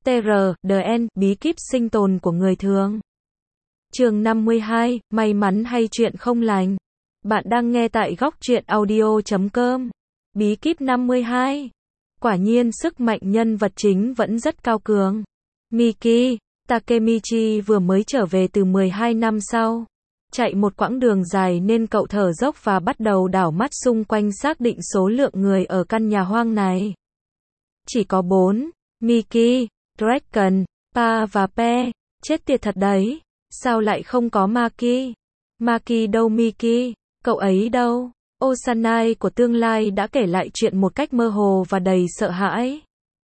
TRDN, bí kíp sinh tồn của người thường. Chương 52, may mắn hay chuyện không lành. Bạn đang nghe tại góc truyện audio.com. Bí kíp 52. Quả nhiên sức mạnh nhân vật chính vẫn rất cao cường. Miki, Takemichi vừa mới trở về từ 12 năm sau. Chạy một quãng đường dài nên cậu thở dốc và bắt đầu đảo mắt xung quanh xác định số lượng người ở căn nhà hoang này. Chỉ có 4, Miki, Draken, Pa và Pe. Chết tiệt thật đấy. Sao lại không có Maki? Maki đâu Miki? Cậu ấy đâu? Osanai của tương lai đã kể lại chuyện một cách mơ hồ và đầy sợ hãi.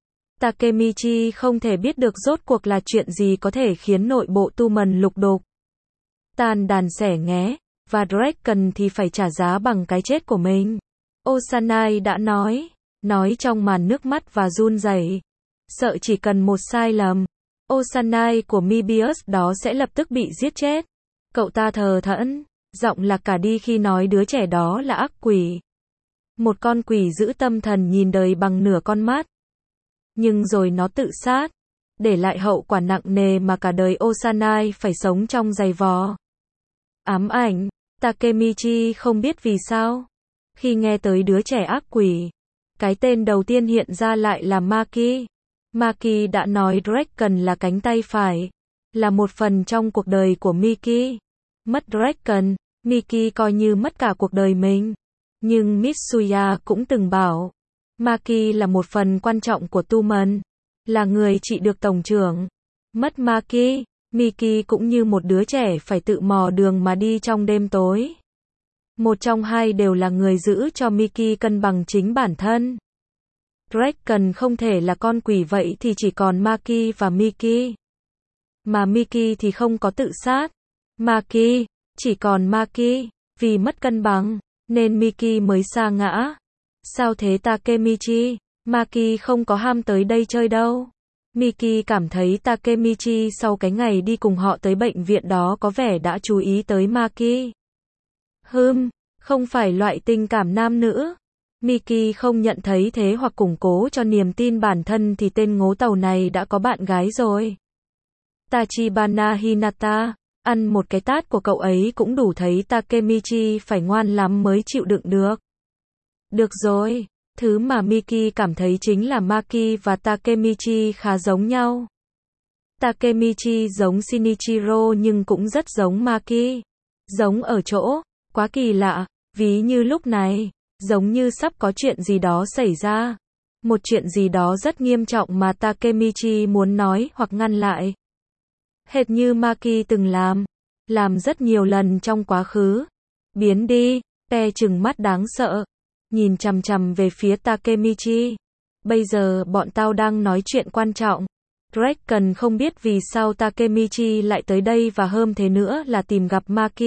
Takemichi không thể biết được rốt cuộc là chuyện gì có thể khiến nội bộ tu mần lục đục. Tan đàn xẻ nghé, và Draken thì phải trả giá bằng cái chết của mình. Osanai đã nói trong màn nước mắt và run rẩy. Sợ chỉ cần một sai lầm, Osanai của Mobius đó sẽ lập tức bị giết chết. Cậu ta thờ thẫn, giọng lạc cả đi khi nói đứa trẻ đó là ác quỷ. Một con quỷ giữ tâm thần nhìn đời bằng nửa con mắt. Nhưng rồi nó tự sát, để lại hậu quả nặng nề mà cả đời Osanai phải sống trong giày vò. Ám ảnh, Takemichi không biết vì sao. Khi nghe tới đứa trẻ ác quỷ, cái tên đầu tiên hiện ra lại là Maki. Maki đã nói Draken là cánh tay phải, là một phần trong cuộc đời của Miki. Mất Draken, Miki coi như mất cả cuộc đời mình. Nhưng Mitsuya cũng từng bảo, Maki là một phần quan trọng của Tumen, là người trị được tổng trưởng. Mất Maki, Miki cũng như một đứa trẻ phải tự mò đường mà đi trong đêm tối. Một trong hai đều là người giữ cho Miki cân bằng chính bản thân. Draken không thể là con quỷ, vậy thì chỉ còn Maki và Miki. Mà Miki thì không có tự sát. Maki, chỉ còn Maki, vì mất cân bằng, nên Miki mới sa ngã. Sao thế Takemichi? Maki không có ham tới đây chơi đâu. Miki cảm thấy Takemichi sau cái ngày đi cùng họ tới bệnh viện đó có vẻ đã chú ý tới Maki. Không phải loại tình cảm nam nữ. Miki không nhận thấy thế hoặc củng cố cho niềm tin bản thân thì tên ngố tàu này đã có bạn gái rồi. Tachibana Hinata, ăn một cái tát của cậu ấy cũng đủ thấy Takemichi phải ngoan lắm mới chịu đựng được. Được rồi, thứ mà Miki cảm thấy chính là Maki và Takemichi khá giống nhau. Takemichi giống Shinichiro nhưng cũng rất giống Maki. Giống ở chỗ, quá kỳ lạ, ví như lúc này, giống như sắp có chuyện gì đó xảy ra. Một chuyện gì đó rất nghiêm trọng mà Takemichi muốn nói hoặc ngăn lại. Hệt như Maki từng làm rất nhiều lần trong quá khứ. Biến đi, Pe trừng mắt đáng sợ, nhìn chằm chằm về phía Takemichi. Bây giờ bọn tao đang nói chuyện quan trọng. Draken không biết vì sao Takemichi lại tới đây và hơn thế nữa là tìm gặp Maki.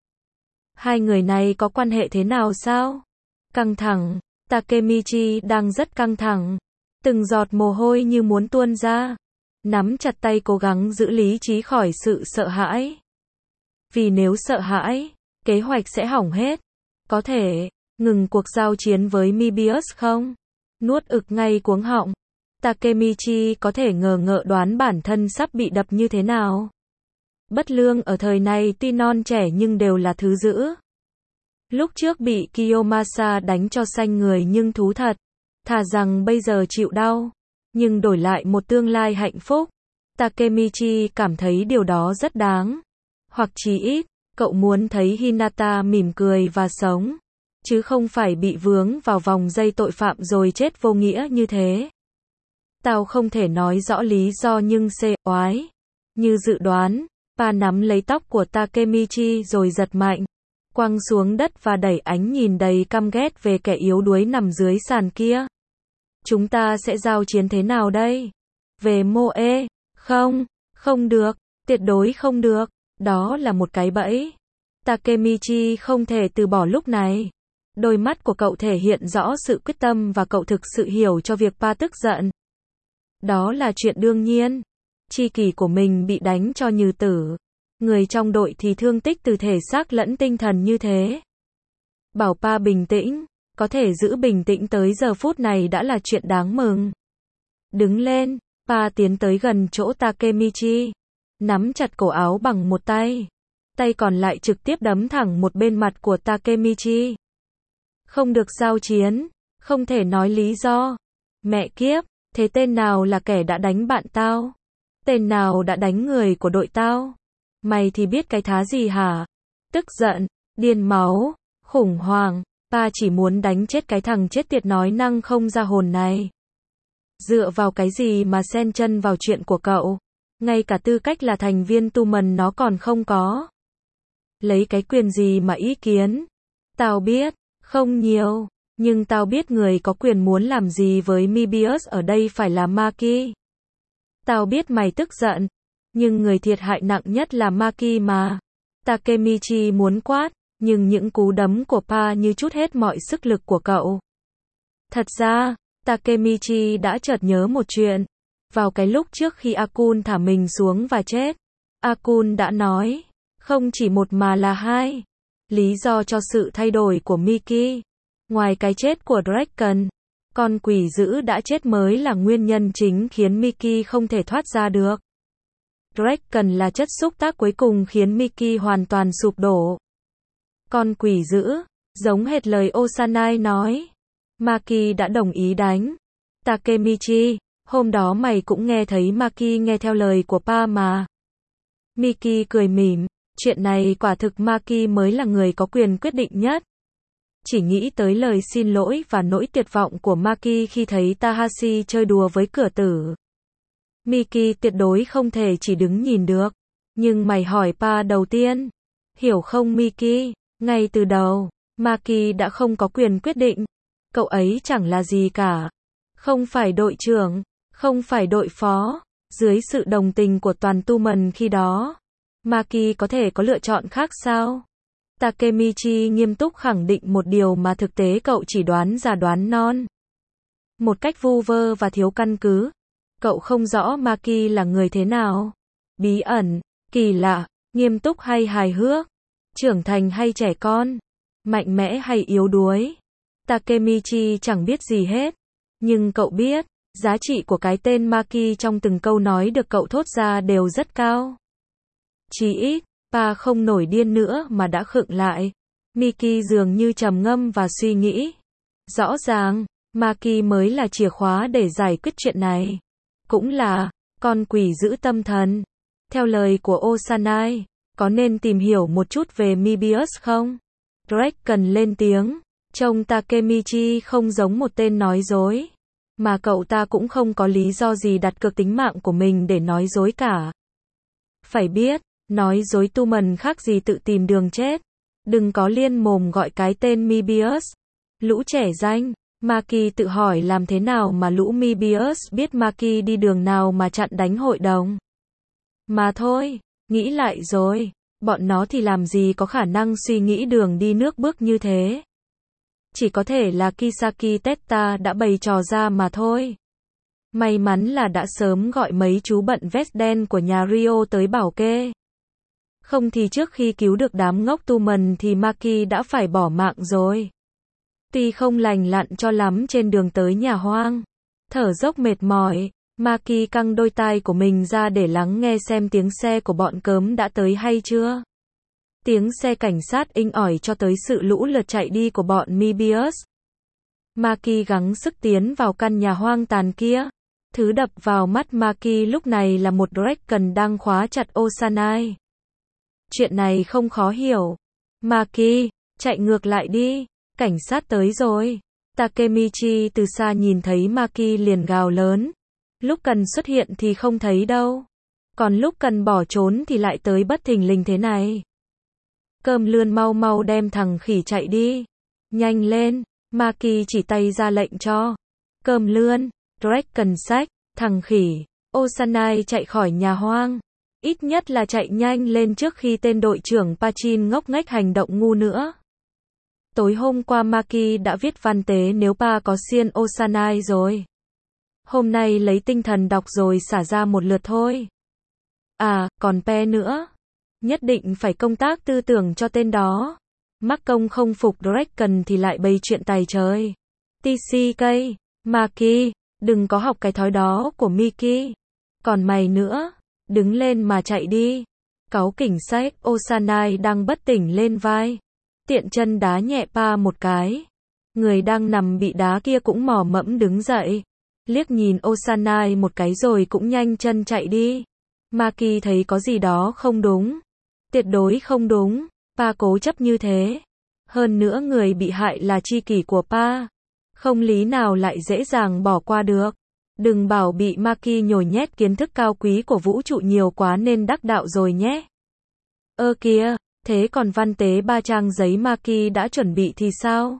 Hai người này có quan hệ thế nào sao? Căng thẳng, Takemichi đang rất căng thẳng. Từng giọt mồ hôi như muốn tuôn ra. Nắm chặt tay cố gắng giữ lý trí khỏi sự sợ hãi. Vì nếu sợ hãi, kế hoạch sẽ hỏng hết. Có thể ngừng cuộc giao chiến với Mobius không? Nuốt ực ngay cuống họng. Takemichi có thể ngờ ngợ đoán bản thân sắp bị đập như thế nào. Bất lương ở thời này tuy non trẻ nhưng đều là thứ dữ. Lúc trước bị Kiyomasa đánh cho xanh người nhưng thú thật. Thà rằng bây giờ chịu đau, nhưng đổi lại một tương lai hạnh phúc. Takemichi cảm thấy điều đó rất đáng. Hoặc chí ít, cậu muốn thấy Hinata mỉm cười và sống. Chứ không phải bị vướng vào vòng dây tội phạm rồi chết vô nghĩa như thế. Tao không thể nói rõ lý do nhưng oái. Như dự đoán, Pa nắm lấy tóc của Takemichi rồi giật mạnh. Quăng xuống đất và đẩy ánh nhìn đầy căm ghét về kẻ yếu đuối nằm dưới sàn kia. Chúng ta sẽ giao chiến thế nào đây? Về Moe? Không được, tuyệt đối không được. Đó là một cái bẫy. Takemichi không thể từ bỏ lúc này. Đôi mắt của cậu thể hiện rõ sự quyết tâm và cậu thực sự hiểu cho việc Pa tức giận. Đó là chuyện đương nhiên. Tri kỷ của mình bị đánh cho như tử. Người trong đội thì thương tích từ thể xác lẫn tinh thần như thế. Bảo Pa bình tĩnh, có thể giữ bình tĩnh tới giờ phút này đã là chuyện đáng mừng. Đứng lên, Pa tiến tới gần chỗ Takemichi, nắm chặt cổ áo bằng một tay. Tay còn lại trực tiếp đấm thẳng một bên mặt của Takemichi. Không được giao chiến, không thể nói lý do. Mẹ kiếp, thế tên nào là kẻ đã đánh bạn tao? Tên nào đã đánh người của đội tao? Mày thì biết cái thá gì hả? Tức giận, điên máu, khủng hoảng, Pa chỉ muốn đánh chết cái thằng chết tiệt nói năng không ra hồn này. Dựa vào cái gì mà xen chân vào chuyện của cậu? Ngay cả tư cách là thành viên tu mần nó còn không có. Lấy cái quyền gì mà ý kiến? Tao biết, không nhiều, nhưng tao biết người có quyền muốn làm gì với Moebius ở đây phải là Maki. Tao biết mày tức giận, nhưng người thiệt hại nặng nhất là Maki mà. Takemichi muốn quát, nhưng những cú đấm của Pa như trút hết mọi sức lực của cậu. Thật ra, Takemichi đã chợt nhớ một chuyện. Vào cái lúc trước khi Akun thả mình xuống và chết, Akun đã nói, không chỉ một mà là hai. Lý do cho sự thay đổi của Miki, ngoài cái chết của Draken, con quỷ dữ đã chết mới là nguyên nhân chính khiến Miki không thể thoát ra được. Draken là chất xúc tác cuối cùng khiến Miki hoàn toàn sụp đổ. Con quỷ dữ, giống hệt lời Osanai nói. Maki đã đồng ý đánh. Takemichi, hôm đó mày cũng nghe thấy Maki nghe theo lời của Pa mà. Miki cười mỉm, chuyện này quả thực Maki mới là người có quyền quyết định nhất. Chỉ nghĩ tới lời xin lỗi và nỗi tuyệt vọng của Maki khi thấy Tahashi chơi đùa với cửa tử. Miki tuyệt đối không thể chỉ đứng nhìn được. Nhưng mày hỏi Pa đầu tiên. Hiểu không Miki? Ngay từ đầu, Maki đã không có quyền quyết định. Cậu ấy chẳng là gì cả. Không phải đội trưởng, không phải đội phó. Dưới sự đồng tình của toàn tu mần khi đó, Maki có thể có lựa chọn khác sao? Takemichi nghiêm túc khẳng định một điều mà thực tế cậu chỉ đoán già đoán non. Một cách vu vơ và thiếu căn cứ. Cậu không rõ Maki là người thế nào. Bí ẩn, kỳ lạ, nghiêm túc hay hài hước, trưởng thành hay trẻ con, mạnh mẽ hay yếu đuối. Takemichi chẳng biết gì hết. Nhưng cậu biết, giá trị của cái tên Maki trong từng câu nói được cậu thốt ra đều rất cao. Chỉ ít, Pa không nổi điên nữa mà đã khựng lại. Miki dường như trầm ngâm và suy nghĩ. Rõ ràng, Maki mới là chìa khóa để giải quyết chuyện này. Cũng là, con quỷ giữ tâm thần. Theo lời của Osanai, có nên tìm hiểu một chút về Moebius không? Draken lên tiếng. Trông Takemichi không giống một tên nói dối. Mà cậu ta cũng không có lý do gì đặt cược tính mạng của mình để nói dối cả. Phải biết, nói dối tu mần khác gì tự tìm đường chết. Đừng có liên mồm gọi cái tên Moebius. Lũ trẻ danh, Maki tự hỏi làm thế nào mà lũ Moebius biết Maki đi đường nào mà chặn đánh hội đồng. Mà thôi, nghĩ lại rồi, bọn nó thì làm gì có khả năng suy nghĩ đường đi nước bước như thế. Chỉ có thể là Kisaki Tetta đã bày trò ra mà thôi. May mắn là đã sớm gọi mấy chú bận vest đen của nhà Rio tới bảo kê. Không thì trước khi cứu được đám ngốc tu mần thì Maki đã phải bỏ mạng rồi. Tuy không lành lặn cho lắm trên đường tới nhà hoang, thở dốc mệt mỏi, Maki căng đôi tai của mình ra để lắng nghe xem tiếng xe của bọn cớm đã tới hay chưa. Tiếng xe cảnh sát inh ỏi cho tới sự lũ lượt chạy đi của bọn Moebius. Maki gắng sức tiến vào căn nhà hoang tàn kia. Thứ đập vào mắt Maki lúc này là một Draken đang khóa chặt Osanai. Chuyện này không khó hiểu. Maki, chạy ngược lại đi, cảnh sát tới rồi. Takemichi từ xa nhìn thấy Maki liền gào lớn. Lúc cần xuất hiện thì không thấy đâu. Còn lúc cần bỏ trốn thì lại tới bất thình lình thế này. Cơm lươn mau mau đem thằng khỉ chạy đi. Nhanh lên, Maki chỉ tay ra lệnh cho. Cơm lươn, Draken xách, thằng khỉ, Osanai chạy khỏi nhà hoang. Ít nhất là chạy nhanh lên trước khi tên đội trưởng Pachin ngốc nghếch hành động ngu nữa. Tối hôm qua Maki đã viết văn tế nếu Pa có xiên Osanai rồi. Hôm nay lấy tinh thần đọc rồi xả ra một lượt thôi. À, còn Pe nữa. Nhất định phải công tác tư tưởng cho tên đó. Mắc công không phục Draken thì lại bày chuyện tài trời. TCK, Maki, Đừng có học cái thói đó của Miki. Còn mày nữa, đứng lên mà chạy đi. Cáu kỉnh sách, Osanai đang bất tỉnh lên vai. Tiện chân đá nhẹ Pa một cái. Người đang nằm bị đá kia cũng mò mẫm đứng dậy. Liếc nhìn Osanai một cái rồi cũng nhanh chân chạy đi. Maki thấy có gì đó không đúng. Tuyệt đối không đúng. Pa cố chấp như thế. Hơn nữa người bị hại là tri kỷ của Pa. Không lý nào lại dễ dàng bỏ qua được. Đừng bảo bị Maki nhồi nhét kiến thức cao quý của vũ trụ nhiều quá nên đắc đạo rồi nhé. Ơ kìa, thế còn văn tế 3 trang giấy Maki đã chuẩn bị thì sao?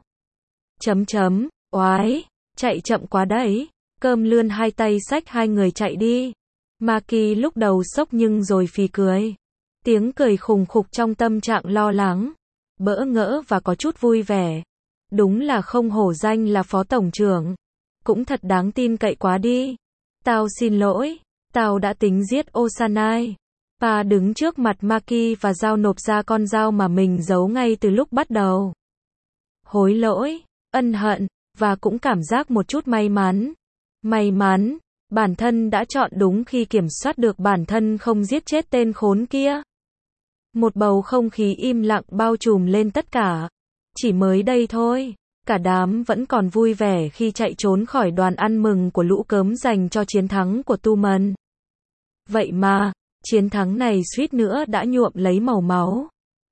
Oái, chạy chậm quá đấy. Cơm lươn hai tay xách hai người chạy đi. Maki lúc đầu sốc nhưng rồi phì cười. Tiếng cười khùng khục trong tâm trạng lo lắng, bỡ ngỡ và có chút vui vẻ. Đúng là không hổ danh là phó tổng trưởng. Cũng thật đáng tin cậy quá đi. Tao xin lỗi, tao đã tính giết Osanai. Pa đứng trước mặt Maki và giao nộp ra con dao mà mình giấu ngay từ lúc bắt đầu. Hối lỗi, ân hận, và cũng cảm giác một chút may mắn. May mắn, bản thân đã chọn đúng khi kiểm soát được bản thân không giết chết tên khốn kia. Một bầu không khí im lặng bao trùm lên tất cả. Chỉ mới đây thôi, cả đám vẫn còn vui vẻ khi chạy trốn khỏi đoàn ăn mừng của lũ cớm dành cho chiến thắng của Tumen. Vậy mà, chiến thắng này suýt nữa đã nhuộm lấy màu máu.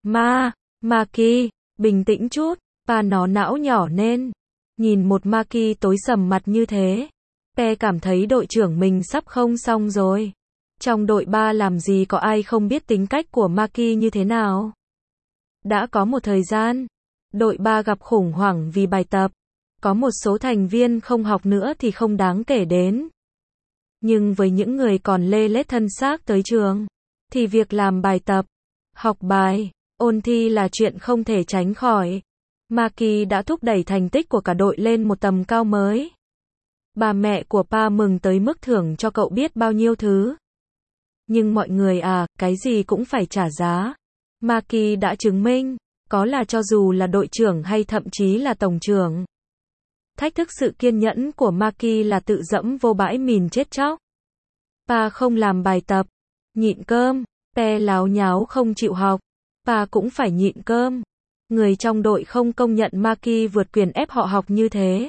Maki, bình tĩnh chút, Pa nó não nhỏ nên. Nhìn một Maki tối sầm mặt như thế, Pe cảm thấy đội trưởng mình sắp không xong rồi. Trong đội 3 làm gì có ai không biết tính cách của Maki như thế nào. Đã có một thời gian, đội 3 gặp khủng hoảng vì bài tập. Có một số thành viên không học nữa thì không đáng kể đến. Nhưng với những người còn lê lết thân xác tới trường, thì việc làm bài tập, học bài, ôn thi là chuyện không thể tránh khỏi. Maki đã thúc đẩy thành tích của cả đội lên một tầm cao mới. Bà mẹ của Pa mừng tới mức thưởng cho cậu biết bao nhiêu thứ. Nhưng mọi người à, cái gì cũng phải trả giá. Maki đã chứng minh, có là cho dù là đội trưởng hay thậm chí là tổng trưởng. Thách thức sự kiên nhẫn của Maki là tự dẫm vô bãi mìn chết chóc. Pa không làm bài tập, nhịn cơm, Pe láo nháo không chịu học, Pa cũng phải nhịn cơm. Người trong đội không công nhận Maki vượt quyền ép họ học như thế.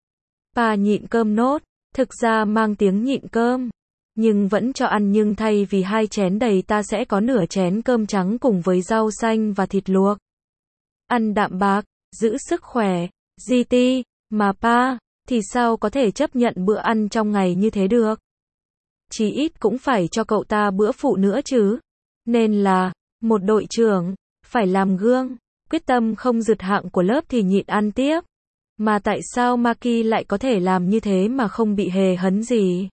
Pa nhịn cơm nốt, thực ra mang tiếng nhịn cơm, nhưng vẫn cho ăn, nhưng thay vì 2 chén đầy ta sẽ có nửa chén cơm trắng cùng với rau xanh và thịt luộc. Ăn đạm bạc, giữ sức khỏe, GT, mà Pa, thì sao có thể chấp nhận bữa ăn trong ngày như thế được? Chí ít cũng phải cho cậu ta bữa phụ nữa chứ. Nên là, một đội trưởng, phải làm gương, quyết tâm không rượt hạng của lớp thì nhịn ăn tiếp. Mà tại sao Maki lại có thể làm như thế mà không bị hề hấn gì?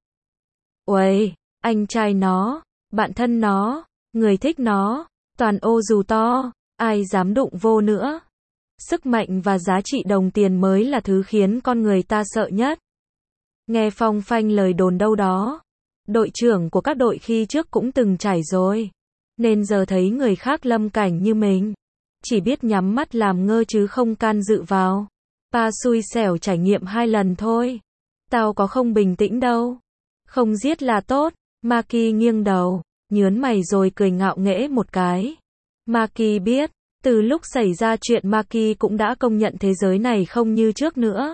Uầy, anh trai nó, bạn thân nó, người thích nó, toàn ô dù to, ai dám đụng vô nữa. Sức mạnh và giá trị đồng tiền mới là thứ khiến con người ta sợ nhất. Nghe phong phanh lời đồn đâu đó. Đội trưởng của các đội khi trước cũng từng trải rồi. Nên giờ thấy người khác lâm cảnh như mình, chỉ biết nhắm mắt làm ngơ chứ không can dự vào. Pa xui xẻo trải nghiệm 2 lần thôi. Tao có không bình tĩnh đâu. Không giết là tốt. Maki nghiêng đầu, nhớn mày rồi cười ngạo nghễ một cái. Maki biết, từ lúc xảy ra chuyện Maki cũng đã công nhận thế giới này không như trước nữa.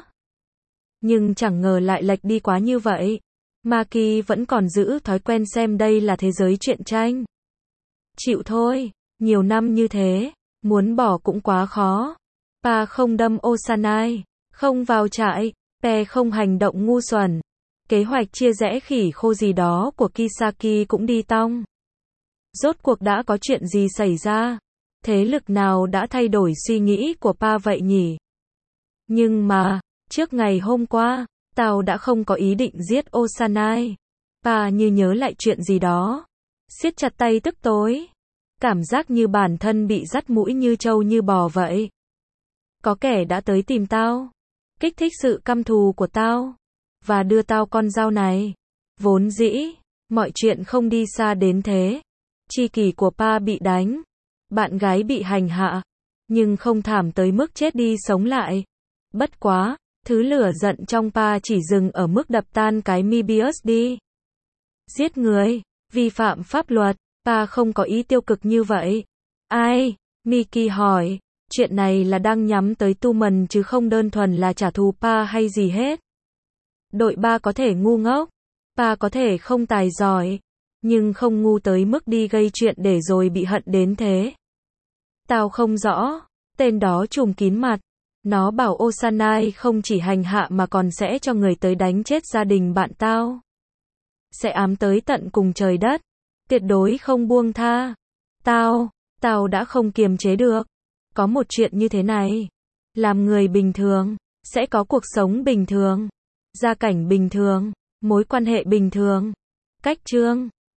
Nhưng chẳng ngờ lại lệch đi quá như vậy. Maki vẫn còn giữ thói quen xem đây là thế giới truyện tranh. Chịu thôi, nhiều năm như thế, muốn bỏ cũng quá khó. Pa không đâm Osanai, không vào trại, Pe không hành động ngu xuẩn. Kế hoạch chia rẽ khỉ khô gì đó của Kisaki cũng đi tong. Rốt cuộc đã có chuyện gì xảy ra? Thế lực nào đã thay đổi suy nghĩ của Pa vậy nhỉ? Nhưng mà, trước ngày hôm qua, tao đã không có ý định giết Osanai. Pa như nhớ lại chuyện gì đó. Siết chặt tay tức tối. Cảm giác như bản thân bị dắt mũi như trâu như bò vậy. Có kẻ đã tới tìm tao, kích thích sự căm thù của tao, và đưa tao con dao này. Vốn dĩ, mọi chuyện không đi xa đến thế. Tri kỷ của Pa bị đánh, bạn gái bị hành hạ, nhưng không thảm tới mức chết đi sống lại. Bất quá, Thứ lửa giận trong Pa chỉ dừng ở mức đập tan cái Mobius đi. Giết người, vi phạm pháp luật, Pa không có ý tiêu cực như vậy. Ai? Mickey hỏi. Chuyện này là đang nhắm tới Tuman chứ không đơn thuần là trả thù Pa hay gì hết. Đội ba có thể ngu ngốc, Pa có thể không tài giỏi, nhưng không ngu tới mức đi gây chuyện để rồi bị hận đến thế. Tao không rõ. Tên đó trùm kín mặt. Nó bảo Osanai không chỉ hành hạ mà còn sẽ cho người tới đánh chết gia đình bạn tao. Sẽ ám tới tận cùng trời đất. Tuyệt đối không buông tha. Tao đã không kiềm chế được. Có một chuyện như thế này. Làm người bình thường, sẽ có cuộc sống bình thường, gia cảnh bình thường, mối quan hệ bình thường. Cách chương